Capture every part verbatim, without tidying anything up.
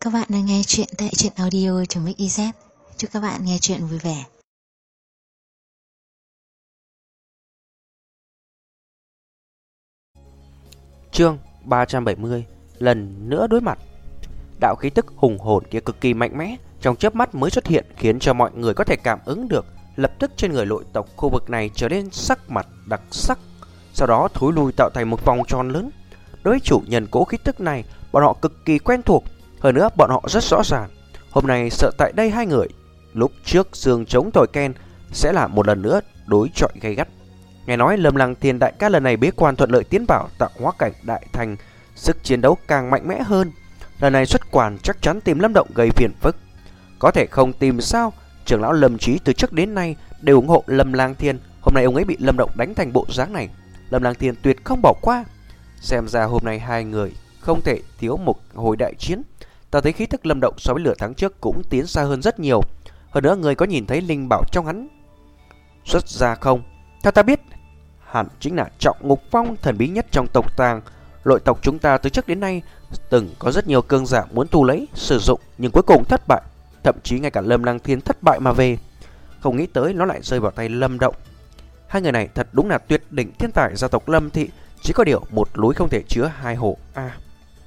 Các bạn đang nghe chuyện tại truyện audio.mixyz. Chúc các bạn nghe chuyện vui vẻ. Chương ba trăm bảy mươi. Lần nữa đối mặt. Đạo khí tức hùng hồn kia cực kỳ mạnh mẽ, trong chớp mắt mới xuất hiện, khiến cho mọi người có thể cảm ứng được. Lập tức trên người nội tộc khu vực này trở nên sắc mặt đặc sắc, sau đó thối lui tạo thành một vòng tròn lớn. Đối với chủ nhân cỗ khí tức này, bọn họ cực kỳ quen thuộc. Hơn nữa bọn họ rất rõ ràng, hôm nay sợ tại đây hai người lúc trước giường chống thổi ken sẽ là một lần nữa đối chọi gay gắt. Nghe nói Lâm Lăng Thiên đại ca lần này bế quan thuận lợi tiến vào tạo hóa cảnh đại thành, sức chiến đấu càng mạnh mẽ hơn. Lần này xuất quan chắc chắn tìm Lâm Động gây phiền phức. Có thể không tìm sao? Trưởng lão Lâm Chí từ trước đến nay đều ủng hộ Lâm Lang Thiên. Hôm nay ông ấy bị Lâm Động đánh thành bộ dáng này, Lâm Lang Thiên tuyệt không bỏ qua. Xem ra hôm nay hai người không thể thiếu một hồi đại chiến. Ta thấy khí thức Lâm Động so với lửa tháng trước cũng tiến xa hơn rất nhiều. Hơn nữa người có nhìn thấy linh bảo trong hắn xuất ra không? Theo ta biết, hẳn chính là Trọng Ngục Phong, thần bí nhất trong tộc tàng. Nội tộc chúng ta từ trước đến nay từng có rất nhiều cường giả muốn tu lấy, sử dụng, nhưng cuối cùng thất bại. Thậm chí ngay cả Lâm Lăng Thiên thất bại mà về. Không nghĩ tới nó lại rơi vào tay Lâm Động. Hai người này thật đúng là tuyệt đỉnh thiên tài gia tộc Lâm thị. Chỉ có điều một núi không thể chứa hai hổ a. À,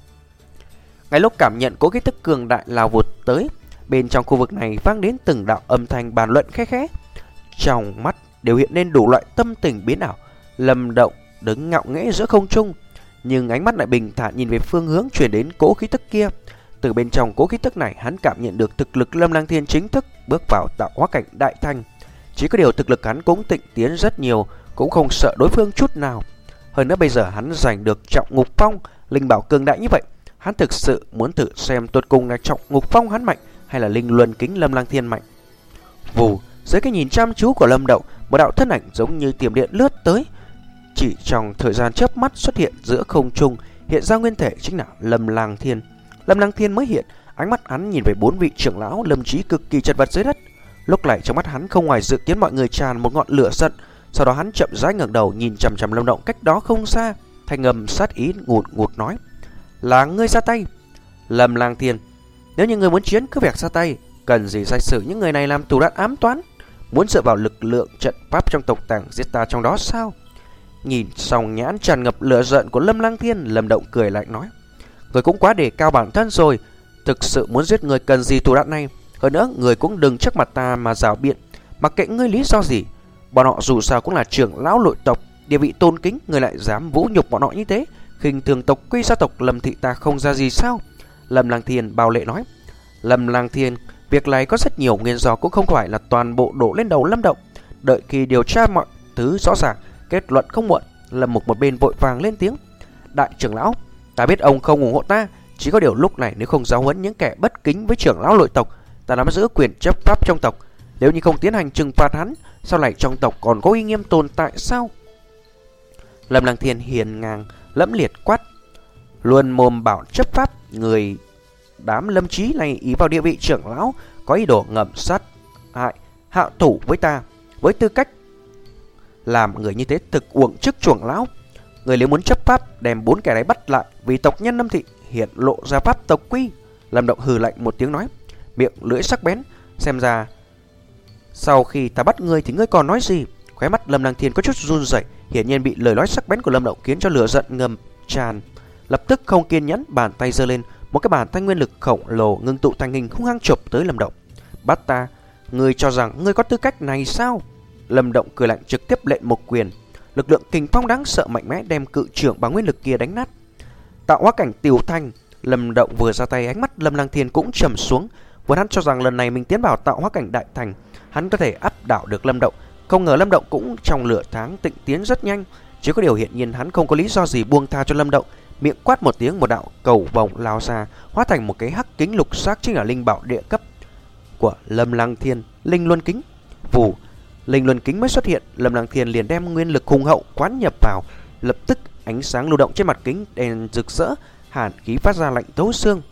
ngay lúc cảm nhận cố khí tức cường đại lao vụt tới, bên trong khu vực này vang đến từng đạo âm thanh bàn luận khẽ khẽ. Trong mắt đều hiện lên đủ loại tâm tình biến ảo. Lâm Động đứng ngạo nghễ giữa không trung, nhưng ánh mắt lại bình thản nhìn về phương hướng truyền đến cố khí tức kia. Từ bên trong cố khí tức này, hắn cảm nhận được thực lực Lâm Lăng Thiên chính thức bước vào tạo hóa cảnh đại thành. Chỉ có điều thực lực hắn cũng tịnh tiến rất nhiều, cũng không sợ đối phương chút nào. Hơn nữa bây giờ hắn giành được Trọng Ngục Phong, linh bảo cường đại như vậy, hắn thực sự muốn thử xem tuột cùng là Trọng Ngục Phong hắn mạnh hay là linh luân kính Lâm Lăng Thiên mạnh. Vù, dưới cái nhìn chăm chú của Lâm Động, một đạo thân ảnh giống như tiềm điện lướt tới. Chỉ trong thời gian chớp mắt xuất hiện giữa không trung, hiện ra nguyên thể chính là Lâm Lăng Thiên. Lâm Lăng Thiên mới hiện, ánh mắt hắn nhìn về bốn vị trưởng lão Lâm Chí cực kỳ chật vật dưới đất. Lúc này trong mắt hắn không ngoài dự kiến mọi người tràn một ngọn lửa giận. Sau đó hắn chậm rãi ngẩng đầu nhìn chằm chằm Lâm Động cách đó không xa, thanh âm sát ý ngụt ngụt nói: "Là ngươi ra tay." Lâm Lang Thiên: "Nếu như ngươi muốn chiến cứ việc ra tay, cần gì sai sử những người này làm thủ đoạn ám toán, muốn dựa vào lực lượng trận pháp trong tộc tàng giết ta trong đó sao?" Nhìn xong nhãn tràn ngập lửa giận của Lâm Lang Thiên, Lâm Động cười lạnh nói: "Ngươi cũng quá đề cao bản thân rồi, thực sự muốn giết người cần gì thủ đoạn này, hơn nữa người cũng đừng trước mặt ta mà rào biện, mặc kệ ngươi lý do gì. Bọn họ dù sao cũng là trưởng lão nội tộc, địa vị tôn kính, người lại dám vũ nhục bọn họ như thế, khinh thường tộc quy gia tộc Lâm thị ta không ra gì sao?" Lâm Lang Thiên bao lệ nói. Lâm Lang Thiên, việc này có rất nhiều nguyên do, cũng không phải là toàn bộ đổ lên đầu Lâm Động. Đợi khi điều tra mọi thứ rõ ràng, kết luận không muộn. Lâm Mục một bên vội vàng lên tiếng: "Đại trưởng lão, ta biết ông không ủng hộ ta, chỉ có điều lúc này nếu không giáo huấn những kẻ bất kính với trưởng lão nội tộc, ta nắm giữ quyền chấp pháp trong tộc. Nếu như không tiến hành trừng phạt hắn, sau này trong tộc còn có uy nghiêm tồn tại sao?" Lâm Lăng Thiên hiền ngang lẫm liệt quát: "Luôn mồm bảo chấp pháp, người đám Lâm Chí này ý vào địa vị trưởng lão, có ý đồ ngầm sát hại hạ thủ với ta. Với tư cách làm người như thế thực uổng chức trưởng lão. Người nếu muốn chấp pháp, đem bốn kẻ này bắt lại, vì tộc nhân Lâm thị hiện lộ ra pháp tộc quy." Lâm Động hừ lạnh một tiếng nói, miệng lưỡi sắc bén: "Xem ra sau khi ta bắt ngươi thì ngươi còn nói gì?" Khóe mắt Lâm Lăng Thiên có chút run rẩy, hiển nhiên bị lời nói sắc bén của Lâm Động khiến cho lửa giận ngầm tràn. Lập tức không kiên nhẫn, bàn tay giơ lên, một cái bàn tay nguyên lực khổng lồ ngưng tụ thành hình hung hăng chụp tới Lâm Động. "Bắt ta, ngươi cho rằng ngươi có tư cách này sao?" Lâm Động cười lạnh trực tiếp lệnh một quyền, lực lượng kình phong đáng sợ mạnh mẽ đem cự trưởng bằng nguyên lực kia đánh nát. Tạo hóa cảnh tiểu thành, Lâm Động vừa ra tay, ánh mắt Lâm Lăng Thiên cũng trầm xuống. Vốn hắn cho rằng lần này mình tiến vào tạo hóa cảnh đại thành, hắn có thể áp đảo được Lâm Động. Không ngờ Lâm Động cũng trong lửa tháng tịnh tiến rất nhanh. Chỉ có điều hiện nhiên hắn không có lý do gì buông tha cho Lâm Động. Miệng quát một tiếng, một đạo cầu vồng lao ra, hóa thành một cái hắc kính lục sắc, chính là linh bảo địa cấp của Lâm Lăng Thiên, linh luân kính. Vù, linh luân kính mới xuất hiện, Lâm Lăng Thiên liền đem nguyên lực hùng hậu quán nhập vào. Lập tức ánh sáng lưu động trên mặt kính đèn rực rỡ, hàn khí phát ra lạnh thấu xương.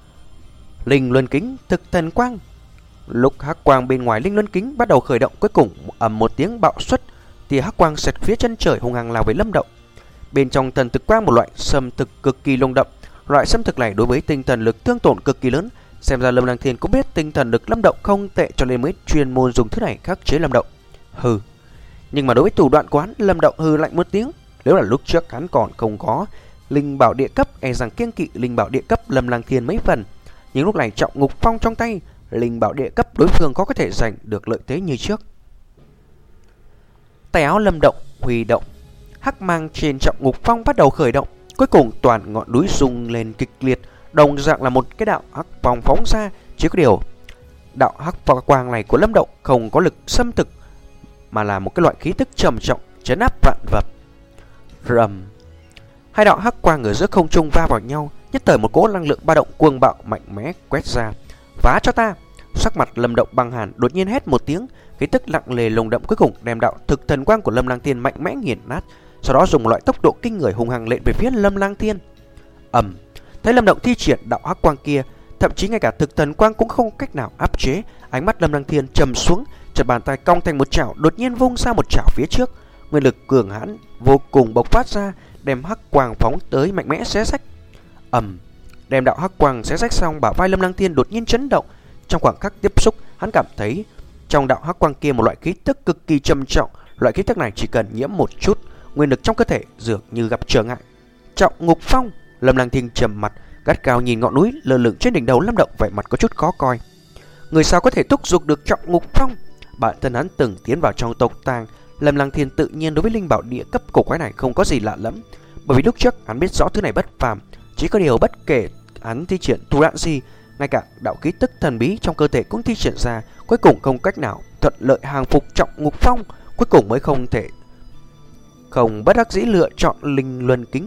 Linh luân kính thực thần quang. Lúc hắc quang bên ngoài linh luân kính bắt đầu khởi động, cuối cùng ầm một tiếng bạo xuất, thì hắc quang xẹt phía chân trời hung hăng lao về Lâm Động. Bên trong thần thực quang một loại xâm thực cực kỳ lông đậm, Loại xâm thực này đối với tinh thần lực thương tổn cực kỳ lớn, Xem ra Lâm Lang Thiên cũng biết tinh thần lực Lâm Động không tệ, cho nên mới chuyên môn dùng thứ này khắc chế Lâm Động. Hừ. Nhưng mà đối với thủ đoạn của hắn, Lâm Động hừ lạnh một tiếng. Nếu là lúc trước hắn còn không có linh bảo địa cấp, e rằng kiêng kỵ linh bảo địa cấp Lâm Lang Thiên mấy phần. Nhưng lúc này trọng ngục phong trong tay, linh bảo địa cấp đối phương có có thể giành được lợi thế như trước. Tay áo Lâm Động huy động, hắc mang trên trọng ngục phong bắt đầu khởi động. Cuối cùng toàn ngọn núi rung lên kịch liệt, đồng dạng là một cái đạo hắc phong phóng ra. Chỉ có điều đạo hắc quang này của Lâm Động không có lực xâm thực, mà là một cái loại khí tức trầm trọng trấn áp vạn vật. Rầm. Hai đạo hắc quang ở giữa không trung va vào nhau, nhất thời một cỗ năng lượng ba động cuồng bạo mạnh mẽ quét ra. Phá cho ta! Sắc mặt Lâm Động băng hàn, đột nhiên hét một tiếng, khí tức lặng lề lồng đậm cuối cùng đem đạo thực thần quang của Lâm Lang Thiên mạnh mẽ nghiền nát, sau đó dùng một loại tốc độ kinh người hung hăng lện về phía Lâm Lang Thiên. Ầm! Thấy Lâm Động thi triển đạo hắc quang kia, thậm chí ngay cả thực thần quang cũng không cách nào áp chế. Ánh mắt Lâm Lang Thiên trầm xuống, chợt bàn tay cong thành một chảo, đột nhiên vung ra một chảo phía trước. Nguyên lực cường hãn vô cùng bộc phát ra, đem hắc quang phóng tới mạnh mẽ xé rách. Ầm! Đem đạo hắc quang xé rách xong, bả vai Lâm Lang Thiên đột nhiên chấn động. Trong khoảng khắc tiếp xúc, hắn cảm thấy trong đạo hắc quang kia một loại khí tức cực kỳ trầm trọng. Loại khí tức này chỉ cần nhiễm một chút, nguyên lực trong cơ thể dường như gặp trở ngại. Trọng ngục phong! Lâm Lang Thiên trầm mặt, gắt gao nhìn ngọn núi lơ lửng trên đỉnh đầu Lâm Động, vẻ mặt có chút khó coi. Người sao có thể thúc giục được trọng ngục phong? Bản thân hắn từng tiến vào trong tộc tàng, Lâm Lang Thiên tự nhiên đối với linh bảo địa cấp cổ quái này không có gì lạ lẫm, bởi vì lúc trước hắn biết rõ thứ này bất phàm. Chỉ có điều bất kể hắn thi triển thủ đoạn gì, ngay cả đạo khí tức thần bí trong cơ thể cũng thi triển ra, cuối cùng không cách nào thuận lợi hàng phục trọng ngục phong, cuối cùng mới không thể không bất đắc dĩ lựa chọn linh luân kính.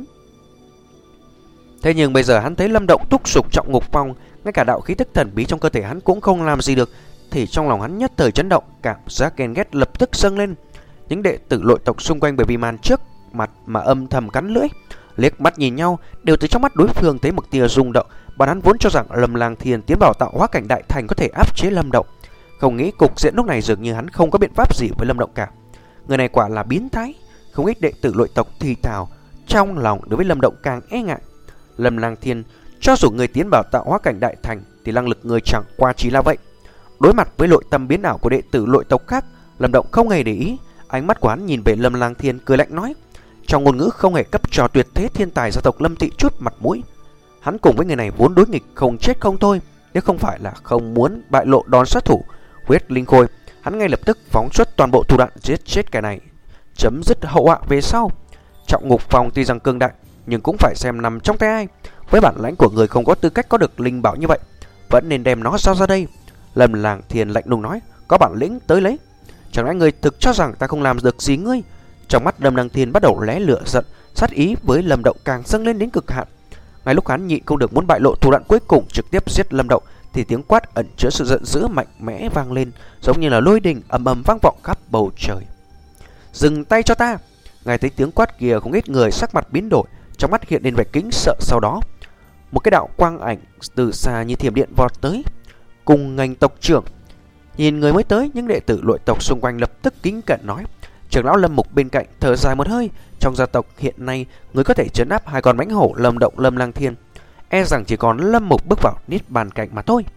Thế nhưng bây giờ hắn thấy Lâm Động thúc giục trọng ngục phong, ngay cả đạo khí tức thần bí trong cơ thể hắn cũng không làm gì được, thì trong lòng hắn nhất thời chấn động, cảm giác ghen ghét lập tức dâng lên. Những đệ tử nội tộc xung quanh bởi vì màn trước mặt mà âm thầm cắn lưỡi, liếc mắt nhìn nhau, đều từ trong mắt đối phương thấy một tia rung động. Bọn hắn vốn cho rằng Lâm Lang Thiên tiến vào tạo hóa cảnh đại thành có thể áp chế Lâm Động, không nghĩ cục diện lúc này dường như hắn không có biện pháp gì với Lâm Động cả. Người này quả là biến thái. Không ít đệ tử nội tộc thì thào, trong lòng đối với Lâm Động càng e ngại. Lâm Lang Thiên cho dù người tiến vào tạo hóa cảnh đại thành thì năng lực người chẳng qua chỉ là vậy. Đối mặt với nội tâm biến ảo của đệ tử nội tộc khác, Lâm Động không hề để ý. Ánh mắt của hắn nhìn về Lâm Lang Thiên cười lạnh nói, trong ngôn ngữ không hề cấp cho tuyệt thế thiên tài gia tộc Lâm thị chút mặt mũi. Hắn cùng với người này vốn đối nghịch không chết không thôi, nếu không phải là không muốn bại lộ đòn sát thủ huyết linh khôi, hắn ngay lập tức phóng xuất toàn bộ thủ đoạn giết chết kẻ này, chấm dứt hậu họa về sau. Trọng ngục phong tuy rằng cương đại, nhưng cũng phải xem nằm trong tay ai. Với bản lãnh của người không có tư cách có được linh bảo như vậy, vẫn nên đem nó giao ra đây. Lâm Lang Thiên lạnh lùng nói, có bản lĩnh tới lấy. Chẳng lẽ người thực cho rằng ta không làm được gì ngươi? Trong mắt Lâm Lang Thiên bắt đầu lóe lửa giận, sát ý với Lâm Động càng dâng lên đến cực hạn. Ngay lúc hắn nhịn không được muốn bại lộ thủ đoạn cuối cùng trực tiếp giết Lâm Động, thì tiếng quát ẩn chứa sự giận dữ mạnh mẽ vang lên, giống như là lôi đình ầm ầm vang vọng khắp bầu trời. Dừng tay cho ta! Ngay thấy tiếng quát kia, không ít người sắc mặt biến đổi, trong mắt hiện lên vẻ kính sợ. Sau đó một cái đạo quang ảnh từ xa như thiểm điện vọt tới, cùng ngành tộc trưởng. Nhìn người mới tới, những đệ tử nội tộc xung quanh lập tức kính cẩn nói. Trưởng lão Lâm Mục bên cạnh thở dài một hơi, trong gia tộc hiện nay người có thể trấn áp hai con mãnh hổ Lâm Động, Lâm Lang Thiên, e rằng chỉ còn Lâm Mục bước vào niết bàn cảnh mà thôi.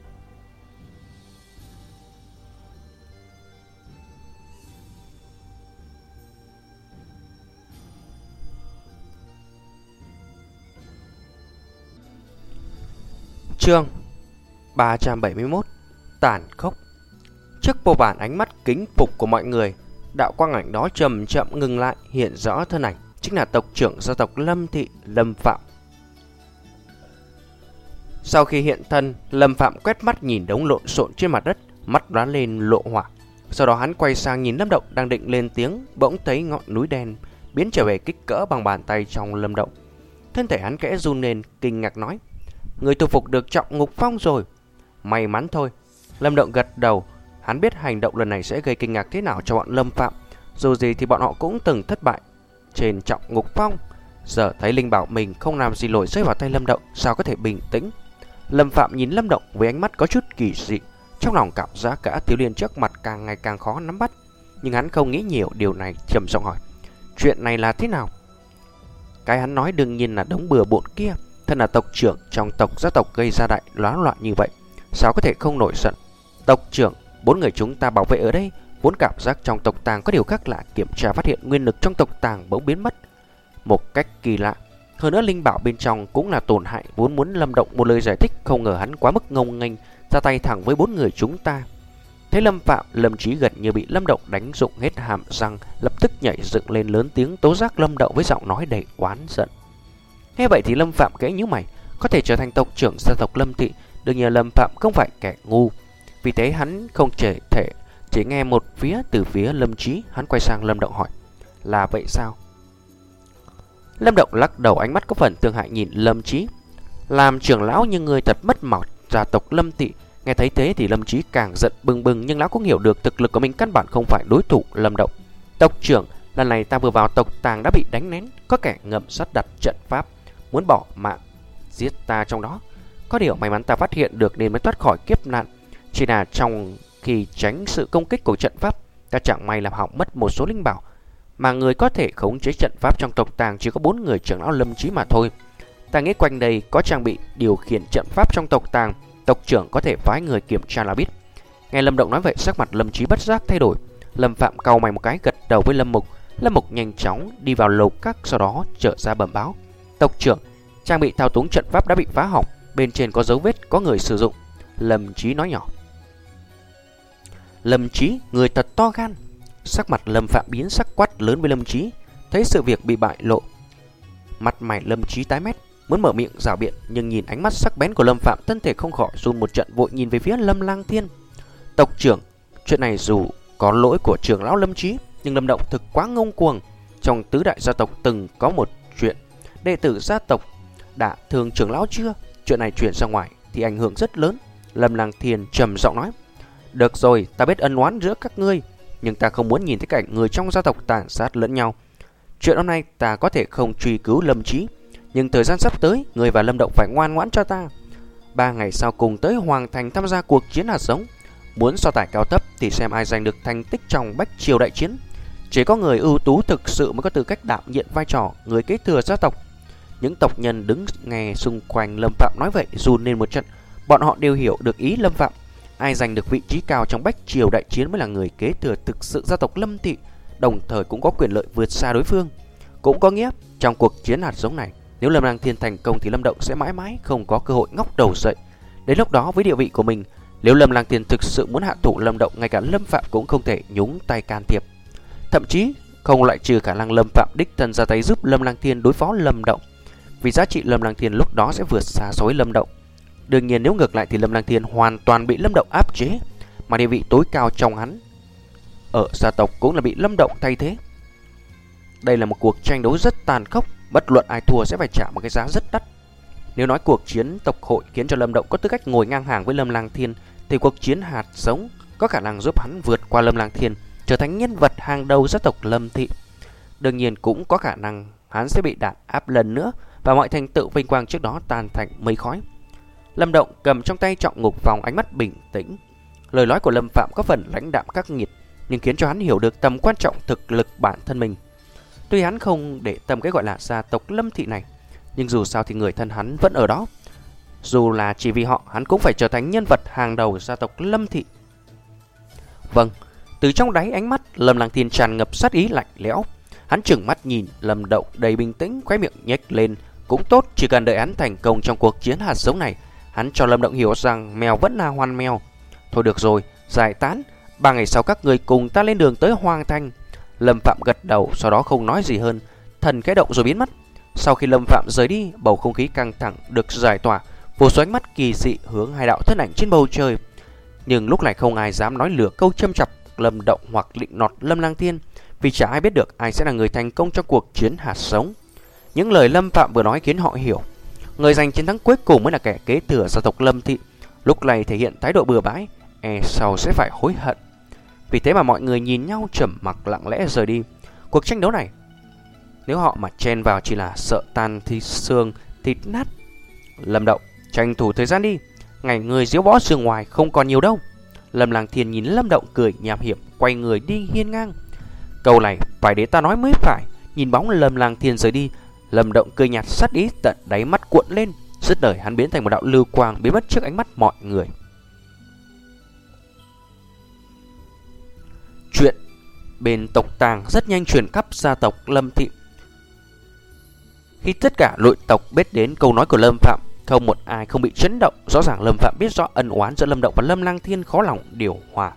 Chương ba trăm bảy mươi mốt. Tàn khốc. Trước vô vàn ánh mắt kính phục của mọi người, đạo quang ảnh đó chậm chậm ngừng lại, hiện rõ thân ảnh chính là tộc trưởng gia tộc Lâm thị, Lâm Phạm. Sau khi hiện thân, Lâm Phạm quét mắt nhìn đống lộn xộn trên mặt đất, mắt đoán lên lộ hỏa. Sau đó hắn quay sang nhìn Lâm Động đang định lên tiếng, bỗng thấy ngọn núi đen biến trở về kích cỡ bằng bàn tay trong Lâm Động. Thân thể hắn khẽ run lên, kinh ngạc nói, người thu phục được trọng ngục phong rồi. May mắn thôi. Lâm Động gật đầu. Hắn biết hành động lần này sẽ gây kinh ngạc thế nào cho bọn Lâm Phạm. Dù gì thì bọn họ cũng từng thất bại trên trọng ngục phong. Giờ thấy linh bảo mình không làm gì nổi rơi vào tay Lâm Động, sao có thể bình tĩnh. Lâm Phạm nhìn Lâm Động với ánh mắt có chút kỳ dị, trong lòng cảm giác cả thiếu niên trước mặt càng ngày càng khó nắm bắt. Nhưng hắn không nghĩ nhiều điều này, trầm giọng hỏi, chuyện này là thế nào? Cái hắn nói đương nhiên là đống bừa bộn kia. thân là tộc trưởng trong tộc gia tộc gây ra đại loạn loạn như vậy, sao có thể không nổi giận? Tộc trưởng, bốn người chúng ta bảo vệ ở đây vốn cảm giác trong tộc tàng có điều khác lạ, kiểm tra phát hiện nguyên lực trong tộc tàng bỗng biến mất một cách kỳ lạ. Hơn nữa linh bảo bên trong cũng là tổn hại, vốn muốn Lâm Động một lời giải thích, không ngờ hắn quá mức ngông nghênh, ra tay thẳng với bốn người chúng ta. Thấy Lâm Phạm, Lâm Chí gần như bị Lâm Động đánh rụng hết hàm răng, lập tức nhảy dựng lên lớn tiếng tố giác Lâm Động với giọng nói đầy oán giận. Nghe vậy thì Lâm Phạm kẽ nhíu mày, có thể trở thành tộc trưởng gia tộc Lâm thị, đương nhiên Lâm Phạm không phải kẻ ngu, vì thế hắn không thể thể chỉ nghe một phía từ phía Lâm Chí. Hắn quay sang Lâm Động hỏi: là vậy sao? Lâm Động lắc đầu, ánh mắt có phần thương hại nhìn Lâm Chí. Làm trưởng lão như người thật mất mặt gia tộc Lâm thị. Nghe thấy thế thì Lâm Chí càng giận bừng bừng, nhưng lão cũng hiểu được thực lực của mình căn bản không phải đối thủ Lâm Động. Tộc trưởng, lần này ta vừa vào tộc tàng đã bị đánh nén, có kẻ ngầm sắp đặt trận pháp muốn bỏ mạng giết ta trong đó. Có điều may mắn ta phát hiện được nên mới thoát khỏi kiếp nạn. Chỉ là trong khi tránh sự công kích của trận pháp, ta chẳng may làm hỏng mất một số linh bảo, mà người có thể khống chế trận pháp trong tộc tàng chỉ có bốn người trưởng lão Lâm Chí mà thôi. Ta nghĩ quanh đây có trang bị điều khiển trận pháp trong tộc tàng, tộc trưởng có thể phái người kiểm tra là biết. Nghe Lâm Động nói vậy, sắc mặt Lâm Chí bất giác thay đổi. Lâm Phạm cau mày một cái, gật đầu với Lâm Mục. Lâm Mục nhanh chóng đi vào lầu các, sau đó trở ra bẩm báo: tộc trưởng, trang bị thao túng trận pháp đã bị phá hỏng, bên trên có dấu vết có người sử dụng. Lâm Chí nói nhỏ: Lâm Chí, người thật to gan. Sắc mặt Lâm Phạm biến sắc, quát lớn với Lâm Chí. Thấy sự việc bị bại lộ, mặt mày Lâm Chí tái mét, muốn mở miệng rảo biện, nhưng nhìn ánh mắt sắc bén của Lâm Phạm, thân thể không khỏi run một trận, vội nhìn về phía Lâm Lang Thiên. Tộc trưởng, chuyện này dù có lỗi của trưởng lão Lâm Chí, nhưng Lâm Động thực quá ngông cuồng. Trong tứ đại gia tộc từng có một chuyện đệ tử gia tộc đã thương trưởng lão chưa, chuyện này truyền ra ngoài thì ảnh hưởng rất lớn. Lâm Lang Thiên trầm giọng nói: được rồi, ta biết ân oán giữa các ngươi, nhưng ta không muốn nhìn thấy cảnh người trong gia tộc tàn sát lẫn nhau. Chuyện hôm nay ta có thể không truy cứu Lâm Chí, nhưng thời gian sắp tới, người và Lâm Động phải ngoan ngoãn cho ta. Ba ngày sau cùng tới Hoàng Thành tham gia cuộc chiến hạt giống. Muốn so tài cao thấp thì xem ai giành được thành tích trong bách triều đại chiến. Chỉ có người ưu tú thực sự mới có tư cách đảm nhiệm vai trò người kế thừa gia tộc. Những tộc nhân đứng nghe xung quanh Lâm Phạm nói vậy run lên một trận. Bọn họ đều hiểu được ý Lâm Phạm. Ai giành được vị trí cao trong bách triều đại chiến mới là người kế thừa thực sự gia tộc Lâm thị, đồng thời cũng có quyền lợi vượt xa đối phương. Cũng có nghĩa trong cuộc chiến hạt giống này, nếu Lâm Lang Thiên thành công thì Lâm Động sẽ mãi mãi không có cơ hội ngóc đầu dậy. Đến lúc đó với địa vị của mình, nếu Lâm Lang Thiên thực sự muốn hạ thủ Lâm Động, ngay cả Lâm Phạm cũng không thể nhúng tay can thiệp. Thậm chí không loại trừ khả năng Lâm Phạm đích thân ra tay giúp Lâm Lang Thiên đối phó Lâm Động, vì giá trị Lâm Lang Thiên lúc đó sẽ vượt xa so với Lâm Động. Đương nhiên nếu ngược lại thì Lâm Lang Thiên hoàn toàn bị Lâm Động áp chế, mà địa vị tối cao trong hắn ở gia tộc cũng là bị Lâm Động thay thế. Đây là một cuộc tranh đấu rất tàn khốc, bất luận ai thua sẽ phải trả một cái giá rất đắt. Nếu nói cuộc chiến tộc hội khiến cho Lâm Động có tư cách ngồi ngang hàng với Lâm Lang Thiên, thì cuộc chiến hạt giống có khả năng giúp hắn vượt qua Lâm Lang Thiên, trở thành nhân vật hàng đầu gia tộc Lâm thị. Đương nhiên cũng có khả năng hắn sẽ bị đàn áp lần nữa, và mọi thành tựu vinh quang trước đó tan thành mây khói. Lâm Động cầm trong tay trọng ngục vòng, ánh mắt bình tĩnh. Lời nói của Lâm Phạm có phần lãnh đạm khắc nghiệt, nhưng khiến cho hắn hiểu được tầm quan trọng thực lực bản thân mình. Tuy hắn không để tâm cái gọi là gia tộc Lâm thị này, nhưng dù sao thì người thân hắn vẫn ở đó. Dù là chỉ vì họ, hắn cũng phải trở thành nhân vật hàng đầu gia tộc Lâm thị. Vâng. Từ trong đáy ánh mắt, Lâm Lang Thiên tràn ngập sát ý lạnh lẽo. Hắn trừng mắt nhìn Lâm Động đầy bình tĩnh, khóe miệng nhếch lên. Cũng tốt, chỉ cần đợi hắn thành công trong cuộc chiến hạt giống này, hắn cho Lâm Động hiểu rằng mèo vẫn là hoan mèo. Thôi được rồi, giải tán. Ba ngày sau các người cùng ta lên đường tới Hoàng Thành. Lâm Phạm gật đầu, sau đó không nói gì hơn, thần khẽ động rồi biến mất. Sau khi Lâm Phạm rời đi, bầu không khí căng thẳng được giải tỏa, vô số ánh mắt kỳ dị hướng hai đạo thân ảnh trên bầu trời. Nhưng lúc này không ai dám nói lừa câu châm chọc Lâm Động hoặc định nọt Lâm Lang Thiên, vì chả ai biết được ai sẽ là người thành công trong cuộc chiến hạt giống. Những lời Lâm Phạm vừa nói khiến họ hiểu, người giành chiến thắng cuối cùng mới là kẻ kế thừa gia tộc Lâm thị. Lúc này thể hiện thái độ bừa bãi, e sau sẽ phải hối hận. Vì thế mà mọi người nhìn nhau trầm mặc lặng lẽ rời đi. Cuộc tranh đấu này, nếu họ mà chen vào chỉ là sợ tan thì xương thịt nát. Lâm Động, tranh thủ thời gian đi, ngày người diếu võ xương ngoài không còn nhiều đâu. Lâm Lang Thiên nhìn Lâm Động cười nham hiểm, quay người đi hiên ngang. Câu này phải để ta nói mới phải. Nhìn bóng Lâm Lang Thiên rời đi, Lâm Động cười nhạt, sát ý tận đáy mắt cuộn lên. Dứt lời hắn biến thành một đạo lưu quang biến mất trước ánh mắt mọi người. Chuyện bên tộc Tàng rất nhanh truyền khắp gia tộc Lâm Thị. Khi tất cả nội tộc biết đến câu nói của Lâm Phạm, không một ai không bị chấn động. Rõ ràng Lâm Phạm biết rõ ân oán giữa Lâm Động và Lâm Lang Thiên khó lòng điều hòa.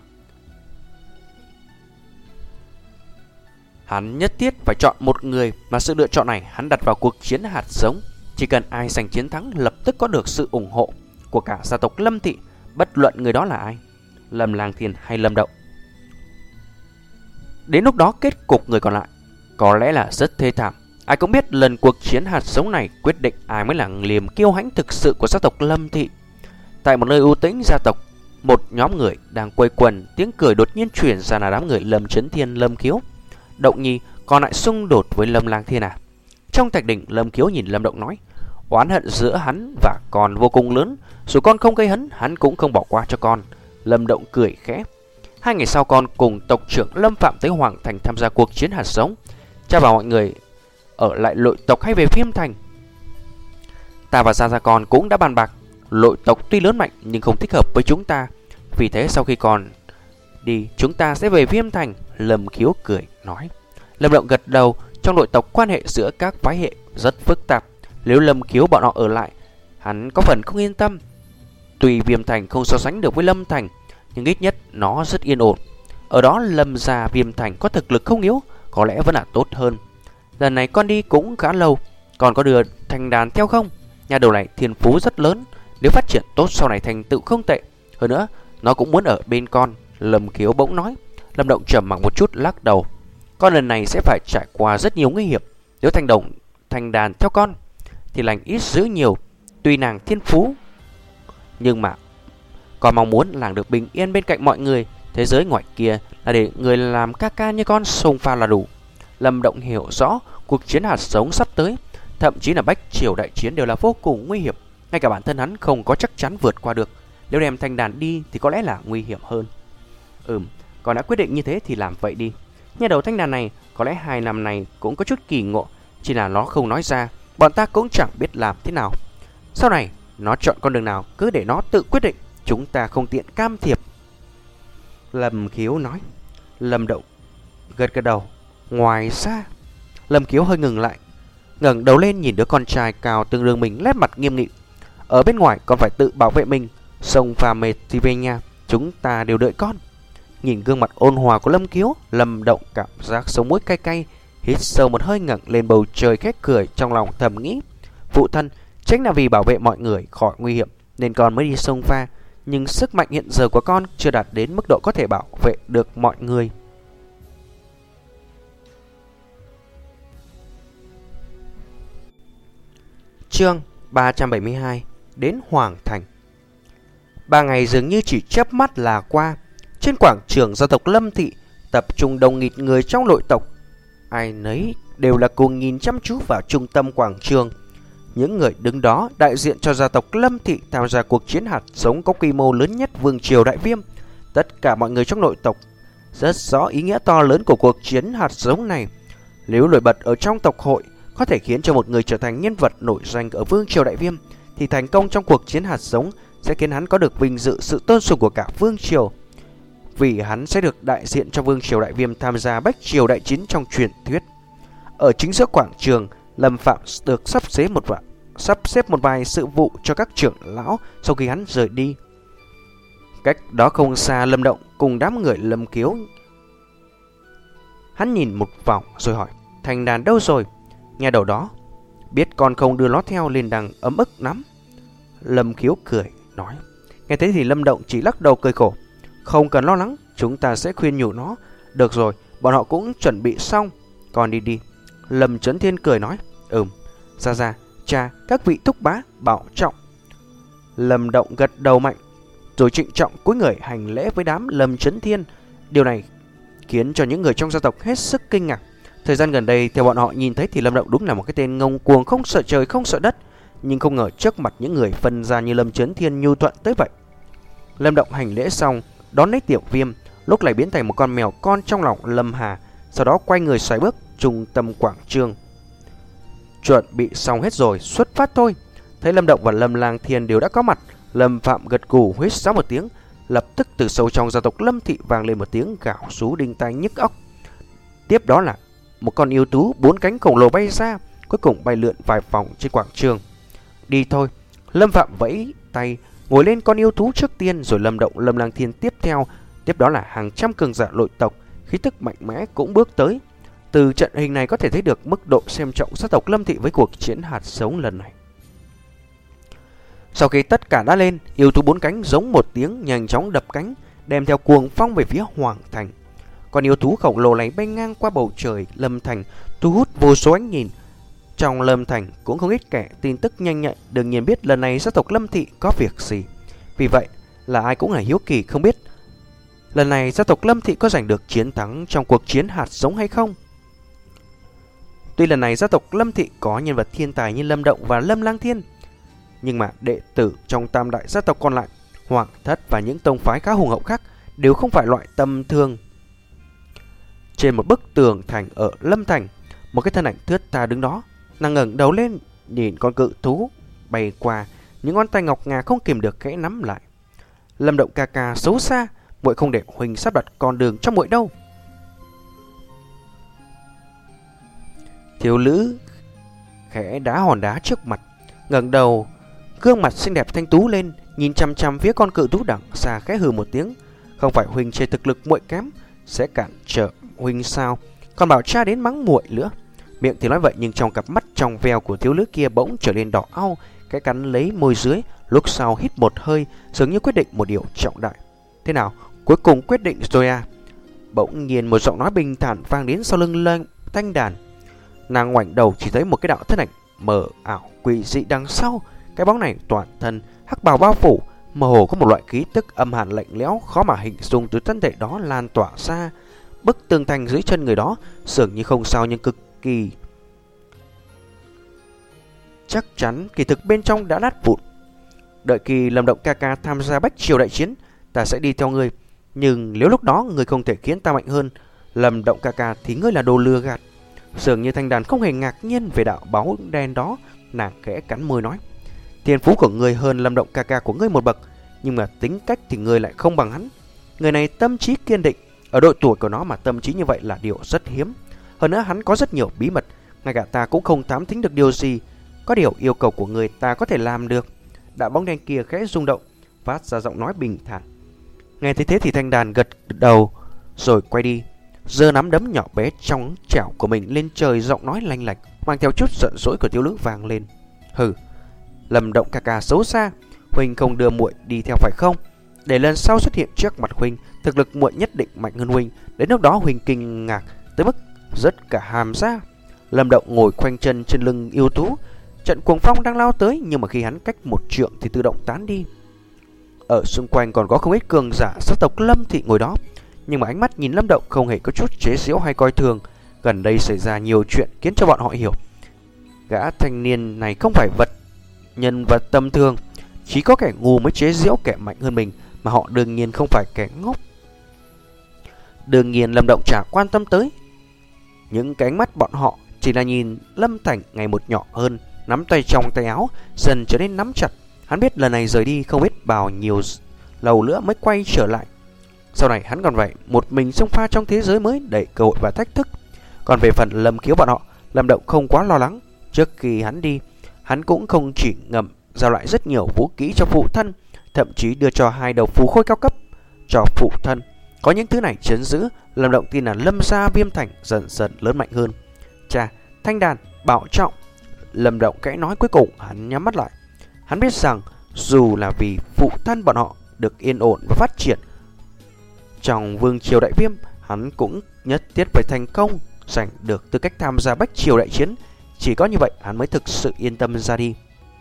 Hắn nhất thiết phải chọn một người, mà sự lựa chọn này hắn đặt vào cuộc chiến hạt giống. Chỉ cần ai giành chiến thắng lập tức có được sự ủng hộ của cả gia tộc Lâm Thị, bất luận người đó là ai, Lâm Lang Thiên hay Lâm Động. Đến lúc đó kết cục người còn lại có lẽ là rất thê thảm. Ai cũng biết lần cuộc chiến hạt giống này quyết định ai mới là liềm kiêu hãnh thực sự của gia tộc Lâm Thị. Tại một nơi u tĩnh gia tộc, một nhóm người đang quây quần, tiếng cười đột nhiên truyền ra là đám người Lâm Chấn Thiên, Lâm Khiếu. Động Nhi còn lại xung đột với Lâm Lang Thiên à? Trong thạch đỉnh, Lâm Khiếu nhìn Lâm Động nói, oán hận giữa hắn và con vô cùng lớn, dù con không gây hấn, hắn cũng không bỏ qua cho con. Lâm Động cười khẽ. Hai ngày sau, con cùng tộc trưởng Lâm Phạm tới Hoàng Thành tham gia cuộc chiến hạt giống. Cha bảo mọi người ở lại nội tộc hay về Viêm Thành? Ta và Gia Gia con cũng đã bàn bạc, nội tộc tuy lớn mạnh nhưng không thích hợp với chúng ta, vì thế sau khi con đi chúng ta sẽ về Viêm Thành. Lâm Khiếu cười nói. Lâm Động gật đầu. Trong nội tộc quan hệ giữa các phái hệ rất phức tạp, nếu Lâm Khiếu bọn họ ở lại, hắn có phần không yên tâm. Tuy Viêm Thành không so sánh được với Lâm Thành, nhưng ít nhất nó rất yên ổn. Ở đó Lâm gia Viêm Thành có thực lực không yếu, có lẽ vẫn là tốt hơn. Lần này con đi cũng khá lâu, còn có đưa Thanh Đàn theo không? Nhà đầu này thiên phú rất lớn, nếu phát triển tốt sau này thành tựu không tệ. Hơn nữa, nó cũng muốn ở bên con. Lâm Khiếu bỗng nói. Lâm Động trầm mặc một chút lắc đầu. Con lần này sẽ phải trải qua rất nhiều nguy hiểm. Nếu Thanh Đồng Thanh Đàn theo con thì lành ít dữ nhiều. Tuy nàng thiên phú, nhưng mà con mong muốn làng được bình yên bên cạnh mọi người. Thế giới ngoài kia là để người làm ca ca như con xông pha là đủ. Lâm Động hiểu rõ cuộc chiến hạt giống sắp tới, thậm chí là bách triều đại chiến đều là vô cùng nguy hiểm. Ngay cả bản thân hắn không có chắc chắn vượt qua được. Nếu đem Thanh Đàn đi thì có lẽ là nguy hiểm hơn. Ừm, con đã quyết định như thế thì làm vậy đi. Nhà đầu Thanh Đàn này có lẽ hai năm này cũng có chút kỳ ngộ, chỉ là nó không nói ra, bọn ta cũng chẳng biết làm thế nào. Sau này nó chọn con đường nào cứ để nó tự quyết định, chúng ta không tiện can thiệp. Lâm Khiếu nói. Lâm Động gật gật đầu. Ngoài ra, Lâm Khiếu hơi ngừng lại, ngẩng đầu lên nhìn đứa con trai cao tương đương mình, nét mặt nghiêm nghị. Ở bên ngoài con phải tự bảo vệ mình, sông pha mệt thì về nhà, chúng ta đều đợi con. Nhìn gương mặt ôn hòa của Lâm Khiếu, Lâm Động cảm giác sống mũi cay cay, hít sâu một hơi, ngẩng lên bầu trời khét cười, trong lòng thầm nghĩ, phụ thân chính là vì bảo vệ mọi người khỏi nguy hiểm nên con mới đi sông pha, nhưng sức mạnh hiện giờ của con chưa đạt đến mức độ có thể bảo vệ được mọi người. Chương ba trăm bảy mươi hai. Đến Hoàng Thành. Ba ngày dường như chỉ chớp mắt là qua. Trên quảng trường gia tộc Lâm Thị tập trung đông nghịt người trong nội tộc, ai nấy đều là cùng nhìn chăm chú vào trung tâm quảng trường. Những người đứng đó đại diện cho gia tộc Lâm Thị tham gia cuộc chiến hạt giống có quy mô lớn nhất vương triều Đại Viêm. Tất cả mọi người trong nội tộc rất rõ ý nghĩa to lớn của cuộc chiến hạt giống này. Nếu nổi bật ở trong tộc hội có thể khiến cho một người trở thành nhân vật nổi danh ở vương triều Đại Viêm, thì thành công trong cuộc chiến hạt giống sẽ khiến hắn có được vinh dự sự tôn sùng của cả vương triều, vì hắn sẽ được đại diện cho vương triều Đại Viêm tham gia bách triều đại chiến trong truyền thuyết. Ở chính giữa quảng trường, Lâm Phạm được sắp xếp một vài sắp xếp một vài sự vụ cho các trưởng lão sau khi hắn rời đi. Cách đó không xa, Lâm Động cùng đám người Lâm Khiếu. Hắn nhìn một vòng rồi hỏi, Thanh Đàn đâu rồi? Nghe đầu đó biết con không đưa nó theo liền đang ấm ức lắm. Lâm Khiếu cười nói. Nghe thế thì Lâm Động chỉ lắc đầu cười khổ. Không cần lo lắng, chúng ta sẽ khuyên nhủ nó. Được rồi, bọn họ cũng chuẩn bị xong, con đi đi. Lâm Chấn Thiên cười nói. Ừm, ra ra, cha, các vị thúc bá bảo trọng. Lâm Động gật đầu mạnh, rồi trịnh trọng cúi người hành lễ với đám Lâm Chấn Thiên. Điều này khiến cho những người trong gia tộc hết sức kinh ngạc. Thời gian gần đây, theo bọn họ nhìn thấy thì Lâm Động đúng là một cái tên ngông cuồng, không sợ trời không sợ đất. Nhưng không ngờ trước mặt những người phân ra như Lâm Chấn Thiên nhu thuận tới vậy. Lâm Động hành lễ xong, đón lấy Tiểu Viêm, lúc này biến thành một con mèo con trong lòng Lâm Hà, sau đó quay người xoay bước trung tâm quảng trường. Chuẩn bị xong hết rồi, xuất phát thôi. Thấy Lâm Động và Lâm Lang Thiên đều đã có mặt, Lâm Phạm gật gù huýt sáo một tiếng. Lập tức từ sâu trong gia tộc Lâm thị vang lên một tiếng gào rú đinh tai nhức óc. Tiếp đó là một con yêu thú bốn cánh khổng lồ bay ra, cuối cùng bay lượn vài vòng trên quảng trường. Đi thôi. Lâm Phạm vẫy tay ngồi lên con yêu thú trước tiên, rồi Lâm Động, Lâm Lang Thiên tiếp theo. Tiếp đó là hàng trăm cường giả nội tộc khí tức mạnh mẽ cũng bước tới. Từ trận hình này có thể thấy được mức độ xem trọng gia tộc Lâm thị với cuộc chiến hạt giống lần này. Sau khi tất cả đã lên, yêu thú bốn cánh giống một tiếng nhanh chóng đập cánh, đem theo cuồng phong về phía Hoàng Thành. Con yêu thú khổng lồ này bay ngang qua bầu trời Lâm Thành, thu hút vô số ánh nhìn. Trong Lâm Thành cũng không ít kẻ tin tức nhanh nhạy, đương nhiên biết lần này gia tộc Lâm thị có việc gì. Vì vậy là ai cũng là hiếu kỳ không biết lần này gia tộc Lâm thị có giành được chiến thắng trong cuộc chiến hạt giống hay không. Tuy lần này gia tộc Lâm thị có nhân vật thiên tài như Lâm Động và Lâm Lang Thiên, nhưng mà đệ tử trong tam đại gia tộc còn lại, Hoàng Thất và những tông phái khá hùng hậu khác đều không phải loại tầm thường. Trên một bức tường thành ở Lâm Thành, một cái thân ảnh thướt tha đứng đó. Nàng ngẩng đầu lên nhìn con cự thú bay qua, những ngón tay ngọc ngà không kìm được khẽ nắm lại. Lâm Động ca ca xấu xa, muội không để huynh sắp đặt con đường cho muội đâu. Thiếu nữ khẽ đá hòn đá trước mặt, ngẩng đầu, gương mặt xinh đẹp thanh tú lên, nhìn chăm chăm phía con cự thú đằng xa, khẽ hừ một tiếng. Không phải huynh chê thực lực muội kém sẽ cản trở huynh sao, còn bảo cha đến mắng muội nữa. Miệng thì nói vậy nhưng trong cặp mắt trong veo của thiếu nữ kia bỗng trở lên đỏ au, cái cắn lấy môi dưới, lúc sau hít một hơi, dường như quyết định một điều trọng đại. Thế nào, cuối cùng quyết định rồi à? Bỗng nhiên một giọng nói bình thản vang đến sau lưng Lâm Thanh Đàn. Nàng ngoảnh đầu chỉ thấy một cái đạo thân ảnh mờ ảo quỷ dị đằng sau. Cái bóng này toàn thân hắc bào bao phủ, mơ hồ có một loại khí tức âm hàn lạnh lẽo khó mà hình dung từ thân thể đó lan tỏa ra. Bức tường thành dưới chân người đó dường như không sao nhưng cực kỳ chắc chắn, kỳ thực bên trong đã nát vụn. Đợi khi Lâm Động ca ca tham gia Bách Triều đại chiến, ta sẽ đi theo ngươi, nhưng nếu lúc đó ngươi không thể khiến ta mạnh hơn Lâm Động ca ca thì ngươi là đồ lừa gạt. Dường như Thanh Đàn không hề ngạc nhiên về đạo báo đen đó, nàng khẽ cắn môi nói: thiên phú của ngươi hơn Lâm Động ca ca của ngươi một bậc, nhưng mà tính cách thì ngươi lại không bằng hắn. Người này tâm trí kiên định, ở độ tuổi của nó mà tâm trí như vậy là điều rất hiếm. Hơn nữa hắn có rất nhiều bí mật, ngay cả ta cũng không thám thính được điều gì. Có điều yêu cầu của người ta có thể làm được. Đạo bóng đen kia khẽ rung động, phát ra giọng nói bình thản. Nghe thấy thế thì Thanh Đàn gật đầu rồi quay đi, giơ nắm đấm nhỏ bé trong chảo của mình lên trời, giọng nói lanh lảnh mang theo chút giận dỗi của thiếu nữ vang lên: hừ, Lâm Động ca ca xấu xa, huynh không đưa muội đi theo phải không? Để lần sau xuất hiện trước mặt huynh, thực lực muội nhất định mạnh hơn huynh. Đến lúc đó huynh kinh ngạc tới mức rớt cả hàm ra. Lâm Động ngồi khoanh chân trên lưng yêu thú. Trận cuồng phong đang lao tới, nhưng mà khi hắn cách một trượng thì tự động tán đi. Ở xung quanh còn có không ít cường giả gia tộc Lâm thị ngồi đó, nhưng mà ánh mắt nhìn Lâm Động không hề có chút chế giễu hay coi thường. Gần đây xảy ra nhiều chuyện khiến cho bọn họ hiểu gã thanh niên này không phải vật nhân vật tầm thường. Chỉ có kẻ ngu mới chế giễu kẻ mạnh hơn mình, mà họ đương nhiên không phải kẻ ngốc. Đương nhiên Lâm Động chả quan tâm tới những cái ánh mắt bọn họ, chỉ là nhìn Lâm Thành ngày một nhỏ hơn, nắm tay trong tay áo dần trở nên nắm chặt. Hắn biết lần này rời đi không biết bao nhiêu lâu nữa mới quay trở lại. Sau này hắn còn vậy một mình xông pha trong thế giới mới đầy cơ hội và thách thức. Còn về phần Lâm Kiếu bọn họ, Lâm Động không quá lo lắng. Trước khi hắn đi, hắn cũng không chỉ ngầm giao lại rất nhiều vũ khí cho phụ thân, thậm chí đưa cho hai đầu phù khôi cao cấp cho phụ thân. Có những thứ này trấn giữ, Lâm Động tin là Lâm gia Viêm Thành dần dần lớn mạnh hơn. Cha, Thanh Đàn, bảo trọng. Lâm Động kẽ nói, cuối cùng hắn nhắm mắt lại. Hắn biết rằng dù là vì phụ thân bọn họ được yên ổn và phát triển trong Vương Triều Đại Viêm, hắn cũng nhất thiết phải thành công, giành được tư cách tham gia Bách Triều đại chiến. Chỉ có như vậy hắn mới thực sự yên tâm ra đi.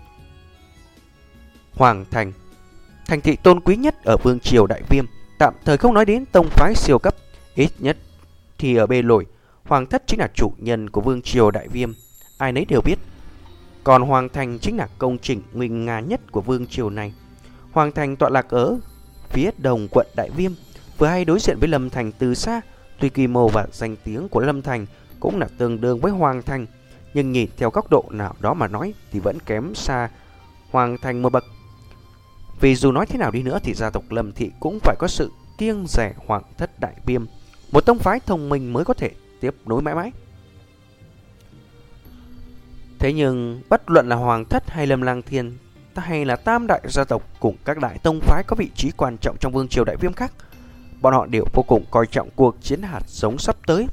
Hoàng Thành, thành thị tôn quý nhất ở Vương Triều Đại Viêm, tạm thời không nói đến tông phái siêu cấp, ít nhất thì ở bề nổi, Hoàng Thất chính là chủ nhân của Vương Triều Đại Viêm, ai nấy đều biết. Còn Hoàng Thành chính là công trình nguy nga nhất của Vương Triều này. Hoàng Thành tọa lạc ở phía đông quận Đại Viêm, vừa hay đối diện với Lâm Thành từ xa. Tuy quy mô và danh tiếng của Lâm Thành cũng là tương đương với Hoàng Thành, nhưng nhìn theo góc độ nào đó mà nói thì vẫn kém xa Hoàng Thành một bậc. Vì dù nói thế nào đi nữa thì gia tộc Lâm Thị cũng phải có sự kiêng dè Hoàng thất Đại Viêm, một tông phái thông minh mới có thể tiếp nối mãi mãi. Thế nhưng bất luận là Hoàng thất hay Lâm Lang Thiên hay là tam đại gia tộc cùng các đại tông phái có vị trí quan trọng trong vương triều Đại Viêm khác, bọn họ đều vô cùng coi trọng cuộc chiến hạt giống sắp tới.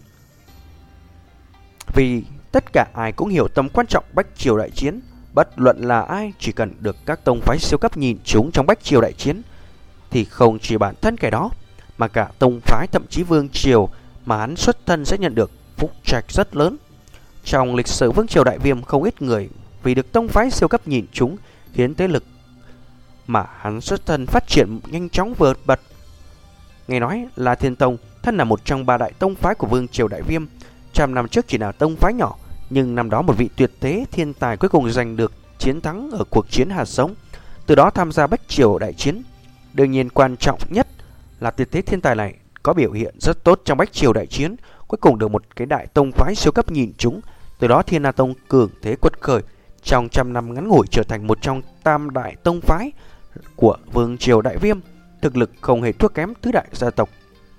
Vì tất cả ai cũng hiểu tầm quan trọng Bách Triều đại chiến, bất luận là ai chỉ cần được các tông phái siêu cấp nhìn chúng trong Bách Triều đại chiến thì không chỉ bản thân kẻ đó mà cả tông phái, thậm chí vương triều mà hắn xuất thân sẽ nhận được phúc trạch rất lớn. Trong lịch sử vương triều Đại Viêm, không ít người vì được tông phái siêu cấp nhìn chúng khiến thế lực mà hắn xuất thân phát triển nhanh chóng vượt bật. Nghe nói là Thiên Tông thân là một trong ba đại tông phái của vương triều Đại Viêm, trăm năm trước chỉ là tông phái nhỏ, nhưng năm đó một vị tuyệt thế thiên tài cuối cùng giành được chiến thắng ở cuộc chiến hạt giống, từ đó tham gia Bách Triều đại chiến. Đương nhiên quan trọng nhất là tuyệt thế thiên tài này có biểu hiện rất tốt trong Bách Triều đại chiến, cuối cùng được một cái đại tông phái siêu cấp nhìn chúng, từ đó Thiên La Tông cường thế quật khởi, trong trăm năm ngắn ngủi trở thành một trong tam đại tông phái của vương triều Đại Viêm, thực lực không hề thua kém tứ đại gia tộc.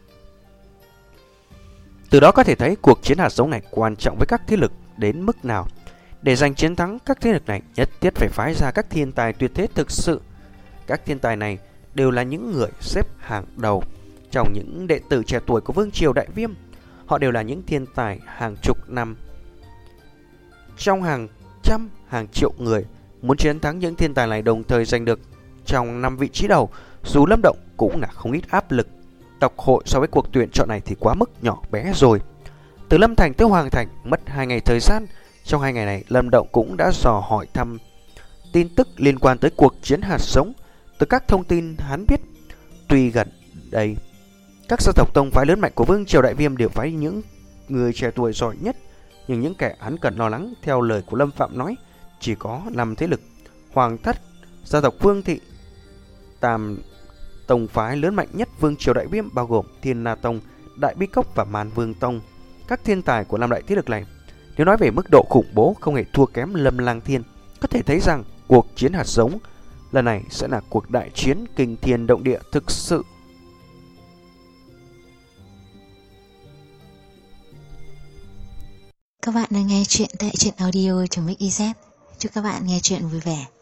Từ đó có thể thấy cuộc chiến hạt giống này quan trọng với các thế lực đến mức nào. Để giành chiến thắng, các thế lực này nhất thiết phải phái ra các thiên tài tuyệt thế thực sự. Các thiên tài này đều là những người xếp hàng đầu trong những đệ tử trẻ tuổi của vương triều Đại Viêm. Họ đều là những thiên tài hàng chục năm trong hàng trăm, hàng triệu người. Muốn chiến thắng những thiên tài này đồng thời giành được trong năm vị trí đầu, dù Lâm Động cũng là không ít áp lực. Tộc hội so với cuộc tuyển chọn này thì quá mức nhỏ bé rồi. Từ Lâm Thành tới Hoàng Thành mất hai ngày thời gian. Trong hai ngày này, Lâm Động cũng đã dò hỏi thăm tin tức liên quan tới cuộc chiến hạt giống. Từ các thông tin hắn biết, tuy gần đây các gia tộc tông phái lớn mạnh của vương triều Đại Viêm đều phái những người trẻ tuổi giỏi nhất, nhưng những kẻ hắn cần lo lắng theo lời của Lâm Phạm nói chỉ có năm thế lực: Hoàng thất, gia tộc Vương Thị, tam tông phái lớn mạnh nhất vương triều Đại Viêm bao gồm Thiên La Tông, Đại Bi Cốc và Man Vương Tông. Các thiên tài của năm đại thế lực này, nếu nói về mức độ khủng bố, không hề thua kém Lâm Lang Thiên. Có thể thấy rằng cuộc chiến hạt giống lần này sẽ là cuộc đại chiến kinh thiên động địa thực sự. Các bạn đang nghe chuyện tại truyện audio.mixyz. Chúc các bạn nghe chuyện vui vẻ.